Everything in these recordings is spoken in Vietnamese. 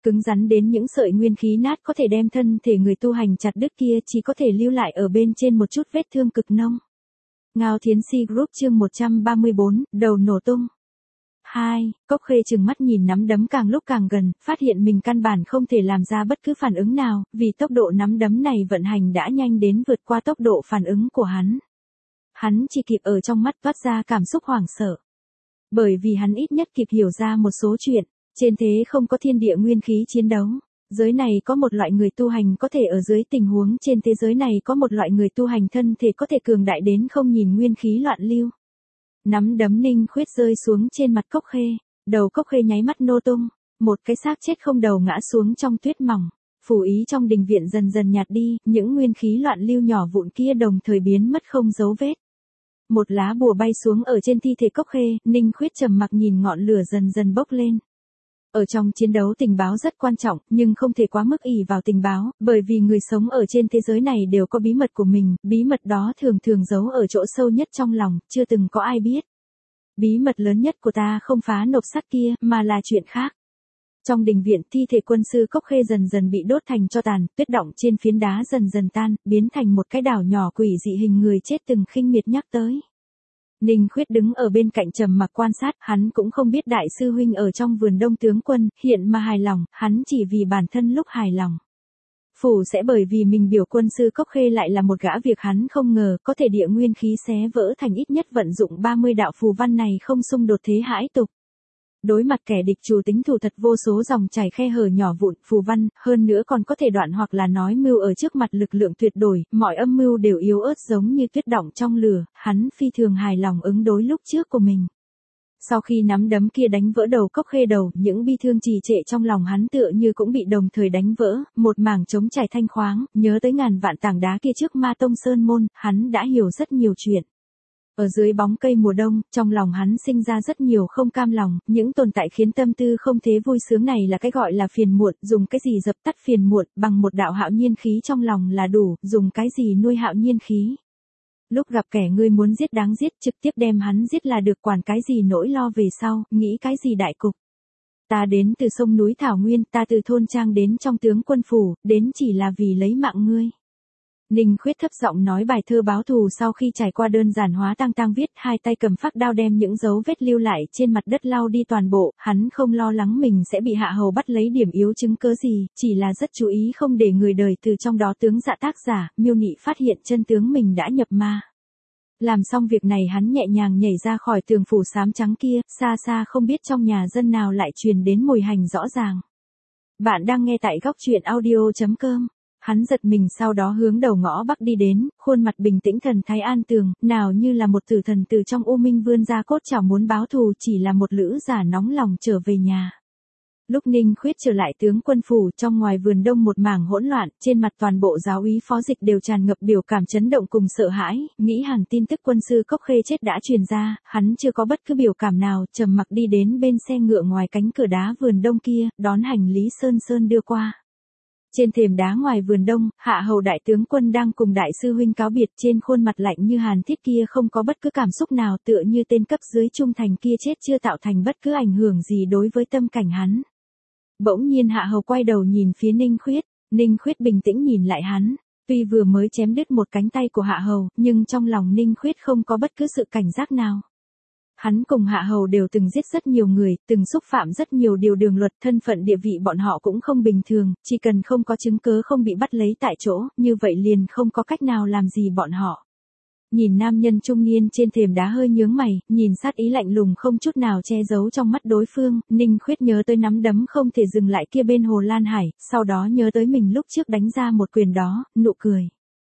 cứng rắn đến những sợi nguyên khí nát có thể đem thân thể người tu hành chặt đứt kia chỉ có thể lưu lại ở bên trên một chút vết thương cực nông. Ngao Thiến Si Group chương 134, đầu nổ tung. 2. Cốc Khê trừng mắt nhìn nắm đấm càng lúc càng gần, phát hiện mình căn bản không thể làm ra bất cứ phản ứng nào, vì tốc độ nắm đấm này vận hành đã nhanh đến vượt qua tốc độ phản ứng của hắn. Hắn chỉ kịp ở trong mắt toát ra cảm xúc hoảng sợ. Bởi vì hắn ít nhất kịp hiểu ra một số chuyện, trên thế không có thiên địa nguyên khí chiến đấu. Giới này có một loại người tu hành có thể ở dưới tình huống trên thế giới này có một loại người tu hành thân thể có thể cường đại đến không nhìn nguyên khí loạn lưu. Nắm đấm Ninh Khuyết rơi xuống trên mặt Cốc Khê, đầu Cốc Khê nháy mắt nô tung, một cái xác chết không đầu ngã xuống trong tuyết mỏng, phù ý trong đình viện dần dần nhạt đi, những nguyên khí loạn lưu nhỏ vụn kia đồng thời biến mất không dấu vết. Một lá bùa bay xuống ở trên thi thể Cốc Khê, Ninh Khuyết trầm mặc nhìn ngọn lửa dần dần bốc lên. Ở trong chiến đấu tình báo rất quan trọng, nhưng không thể quá mức ỷ vào tình báo, bởi vì người sống ở trên thế giới này đều có bí mật của mình, bí mật đó thường thường giấu ở chỗ sâu nhất trong lòng, chưa từng có ai biết. Bí mật lớn nhất của ta không phá nộp sắt kia, mà là chuyện khác. Trong đình viện, thi thể quân sư Cốc Khê dần dần bị đốt thành tro tàn, tuyết đọng trên phiến đá dần dần tan, biến thành một cái đảo nhỏ quỷ dị hình người chết từng khinh miệt nhắc tới. Ninh Khuyết đứng ở bên cạnh trầm mặc quan sát, hắn cũng không biết đại sư huynh ở trong vườn Đông tướng quân, hiện mà hài lòng, hắn chỉ vì bản thân lúc hài lòng. Phủ sẽ bởi vì mình biểu quân sư Cốc Khê lại là một gã việc hắn không ngờ, có thể địa nguyên khí xé vỡ thành ít nhất vận dụng 30 đạo phù văn này không xung đột thế hãi tục. Đối mặt kẻ địch chủ tính thủ thật vô số dòng chảy khe hở nhỏ vụn, phù văn, hơn nữa còn có thể đoạn hoặc là nói mưu ở trước mặt lực lượng tuyệt đối, mọi âm mưu đều yếu ớt giống như tuyết đọng trong lửa, hắn phi thường hài lòng ứng đối lúc trước của mình. Sau khi nắm đấm kia đánh vỡ đầu Cốc Khê đầu, những bi thương trì trệ trong lòng hắn tựa như cũng bị đồng thời đánh vỡ, một mảng trống trải thanh khoáng, nhớ tới ngàn vạn tảng đá kia trước Ma Tông Sơn Môn, hắn đã hiểu rất nhiều chuyện. Ở dưới bóng cây mùa đông, trong lòng hắn sinh ra rất nhiều không cam lòng, những tồn tại khiến tâm tư không thế vui sướng này là cái gọi là phiền muộn, dùng cái gì dập tắt phiền muộn, bằng một đạo hạo nhiên khí trong lòng là đủ, dùng cái gì nuôi hạo nhiên khí. Lúc gặp kẻ ngươi muốn giết đáng giết, trực tiếp đem hắn giết là được, quản cái gì nỗi lo về sau, nghĩ cái gì đại cục. Ta đến từ sông núi Thảo Nguyên, ta từ thôn trang đến trong tướng quân phủ, đến chỉ là vì lấy mạng ngươi. Ninh Khuyết thấp giọng nói bài thơ báo thù sau khi trải qua đơn giản hóa tang viết, hai tay cầm phác đao đem những dấu vết lưu lại trên mặt đất lau đi toàn bộ, hắn không lo lắng mình sẽ bị hạ hầu bắt lấy điểm yếu chứng cớ gì, chỉ là rất chú ý không để người đời từ trong đó tướng dạ tác giả, miêu nị phát hiện chân tướng mình đã nhập ma. Làm xong việc này hắn nhẹ nhàng nhảy ra khỏi tường phủ xám trắng kia, xa xa không biết trong nhà dân nào lại truyền đến mùi hành rõ ràng. Bạn đang nghe tại góc truyện audio.com. Hắn giật mình sau đó hướng đầu ngõ bắc đi đến, khuôn mặt bình tĩnh thần thái an tường, nào như là một tử thần từ trong u minh vươn ra cốt chảo muốn báo thù, chỉ là một lữ giả nóng lòng trở về nhà. Lúc Ninh Khuyết trở lại tướng quân phủ, trong ngoài vườn đông một mảng hỗn loạn, trên mặt toàn bộ giáo úy phó dịch đều tràn ngập biểu cảm chấn động cùng sợ hãi, nghĩ hàng tin tức quân sư Cốc Khê chết đã truyền ra, hắn chưa có bất cứ biểu cảm nào, trầm mặc đi đến bên xe ngựa ngoài cánh cửa đá vườn đông kia, đón hành lý Sơn Sơn đưa qua. Trên thềm đá ngoài vườn đông, hạ hầu đại tướng quân đang cùng đại sư huynh cáo biệt, trên khuôn mặt lạnh như hàn thiết kia không có bất cứ cảm xúc nào, tựa như tên cấp dưới trung thành kia chết chưa tạo thành bất cứ ảnh hưởng gì đối với tâm cảnh hắn. Bỗng nhiên hạ hầu quay đầu nhìn phía Ninh Khuyết bình tĩnh nhìn lại hắn, tuy vừa mới chém đứt một cánh tay của hạ hầu, nhưng trong lòng Ninh Khuyết không có bất cứ sự cảnh giác nào. Hắn cùng hạ hầu đều từng giết rất nhiều người, từng xúc phạm rất nhiều điều đường luật, thân phận địa vị bọn họ cũng không bình thường, chỉ cần không có chứng cớ không bị bắt lấy tại chỗ, như vậy liền không có cách nào làm gì bọn họ. Nhìn nam nhân trung niên trên thềm đá hơi nhướng mày, nhìn sát ý lạnh lùng không chút nào che giấu trong mắt đối phương, Ninh Khuyết nhớ tới nắm đấm không thể dừng lại kia bên Hồ Lan Hải, sau đó nhớ tới mình lúc trước đánh ra một quyền đó, nụ cười.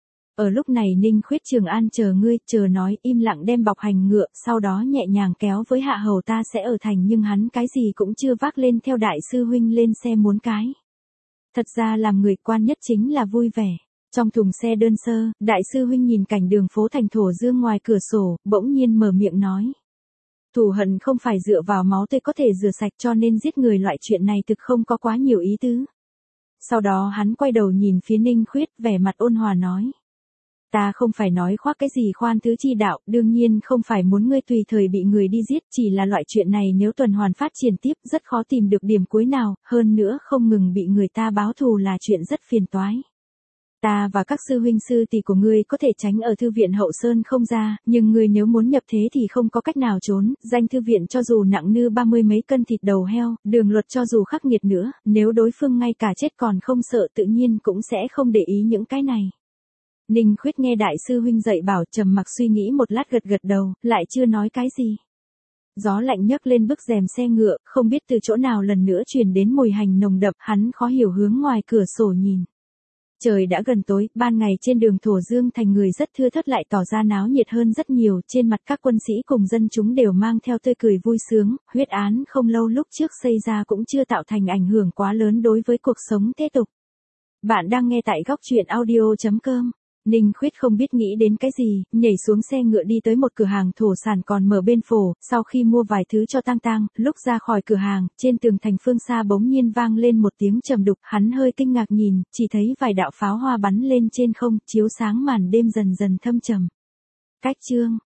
Ở lúc này Ninh Khuyết Trường An chờ ngươi, chờ nói, im lặng đem bọc hành ngựa, sau đó nhẹ nhàng kéo với hạ hầu ta sẽ ở thành, nhưng hắn cái gì cũng chưa vác lên theo đại sư huynh lên xe muốn cái. Thật ra làm người quan nhất chính là vui vẻ. Trong thùng xe đơn sơ, đại sư huynh nhìn cảnh đường phố thành thổ dương ngoài cửa sổ, bỗng nhiên mở miệng nói. Thù hận không phải dựa vào máu tươi có thể rửa sạch, cho nên giết người loại chuyện này thực không có quá nhiều ý tứ. Sau đó hắn quay đầu nhìn phía Ninh Khuyết, vẻ mặt ôn hòa nói. Ta không phải nói khoác cái gì khoan thứ chi đạo, đương nhiên không phải muốn ngươi tùy thời bị người đi giết, chỉ là loại chuyện này nếu tuần hoàn phát triển tiếp rất khó tìm được điểm cuối nào, hơn nữa không ngừng bị người ta báo thù là chuyện rất phiền toái. Ta và các sư huynh sư tỷ của ngươi có thể tránh ở thư viện hậu sơn không ra, nhưng ngươi nếu muốn nhập thế thì không có cách nào trốn, danh thư viện cho dù nặng nư 30 mấy cân thịt đầu heo, đường luật cho dù khắc nghiệt nữa, nếu đối phương ngay cả chết còn không sợ tự nhiên cũng sẽ không để ý những cái này. Ninh Khuyết nghe đại sư huynh dạy bảo trầm mặc suy nghĩ một lát gật gật đầu, lại chưa nói cái gì. Gió lạnh nhấc lên bức rèm xe ngựa, không biết từ chỗ nào lần nữa truyền đến mùi hành nồng đậm, hắn khó hiểu hướng ngoài cửa sổ nhìn. Trời đã gần tối, ban ngày trên đường Thổ Dương thành người rất thưa thớt lại tỏ ra náo nhiệt hơn rất nhiều, trên mặt các quân sĩ cùng dân chúng đều mang theo tươi cười vui sướng, huyết án không lâu lúc trước xây ra cũng chưa tạo thành ảnh hưởng quá lớn đối với cuộc sống thế tục. Bạn đang nghe tại góc truyện audio.com. Ninh Khuyết không biết nghĩ đến cái gì, nhảy xuống xe ngựa đi tới một cửa hàng thổ sản còn mở bên phổ, sau khi mua vài thứ cho Tang Tang, lúc ra khỏi cửa hàng, trên tường thành phương xa bỗng nhiên vang lên một tiếng trầm đục, hắn hơi kinh ngạc nhìn, chỉ thấy vài đạo pháo hoa bắn lên trên không, chiếu sáng màn đêm dần dần thâm trầm. Cách chương